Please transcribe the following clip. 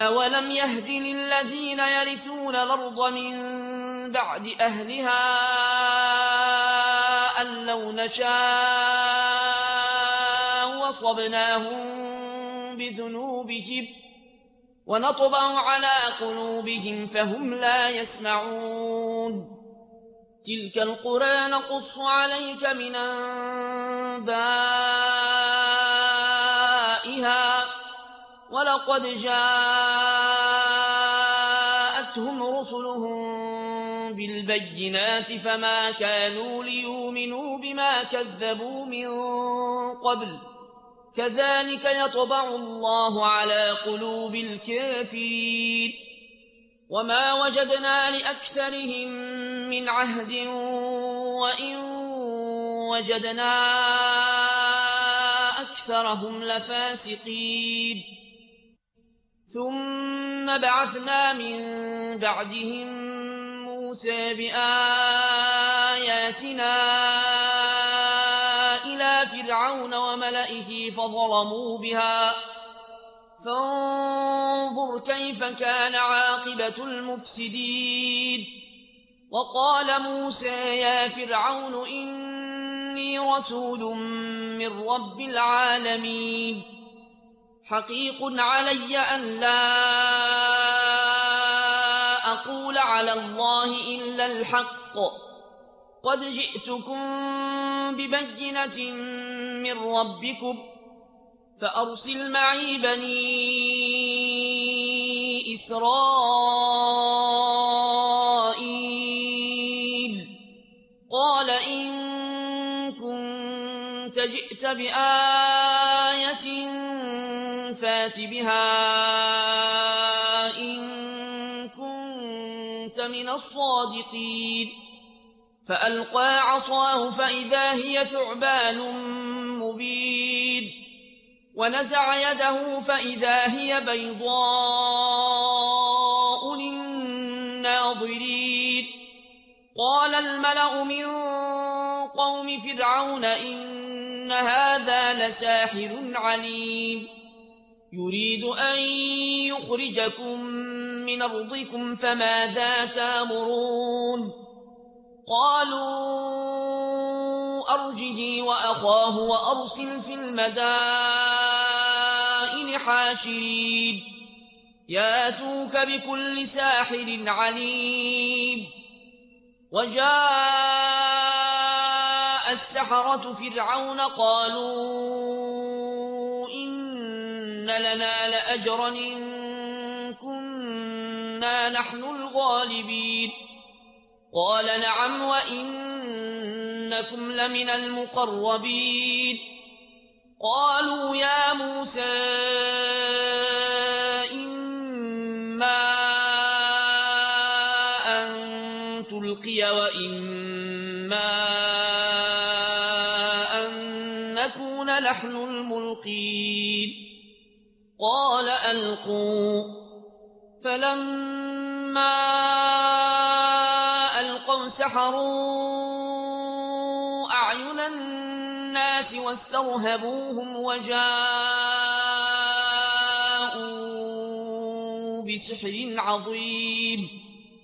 أولم يهد للذين يرثون الأرض من بعد أهلها أن لو نشاء وصبناهم بذنوبهم ونطبع على قلوبهم فهم لا يسمعون تلك القرى نقص عليك من أنبائها ولقد جاءتهم رسلهم بالبينات فما كانوا ليؤمنوا بما كذبوا من قبل كذلك يطبع الله على قلوب الكافرين وما وجدنا لأكثرهم من عهد وإن وجدنا أكثرهم لفاسقين ثم بعثنا من بعدهم موسى بآياتنا إلى فرعون وملئه فظلموا بها فانظر كيف كان عاقبة المفسدين وقال موسى يا فرعون إني رسول من رب العالمين حقيق علي أن لا أقول على الله إلا الحق قد جئتكم ببينة من ربكم فأرسل معي بني إسرائيل قال إن كنت جئت بآية فات بها إن كنت من الصادقين فألقى عصاه فإذا هي ثعبان مبين ونزع يده فإذا هي بيضاء للناظرين قال الملأ من قوم فرعون إن هذا لساحر عليم يريد أن يخرجكم من أرضكم فماذا تأمرون قالوا أرجه وأخاه وأرسل في المدائن حاشرين ياتوك بكل ساحر عليم وجاء السحرة فرعون قالوا إن لنا لأجرا إن كنا نحن الغالبين قال نعم وإنكم لمن المقربين قالوا يا موسى إما أن تلقي وإما أن نكون نحن الملقين قال ألقوا فلما ألقوا سحروا أعين الناس واسترهبوهم وجاءوا بسحر عظيم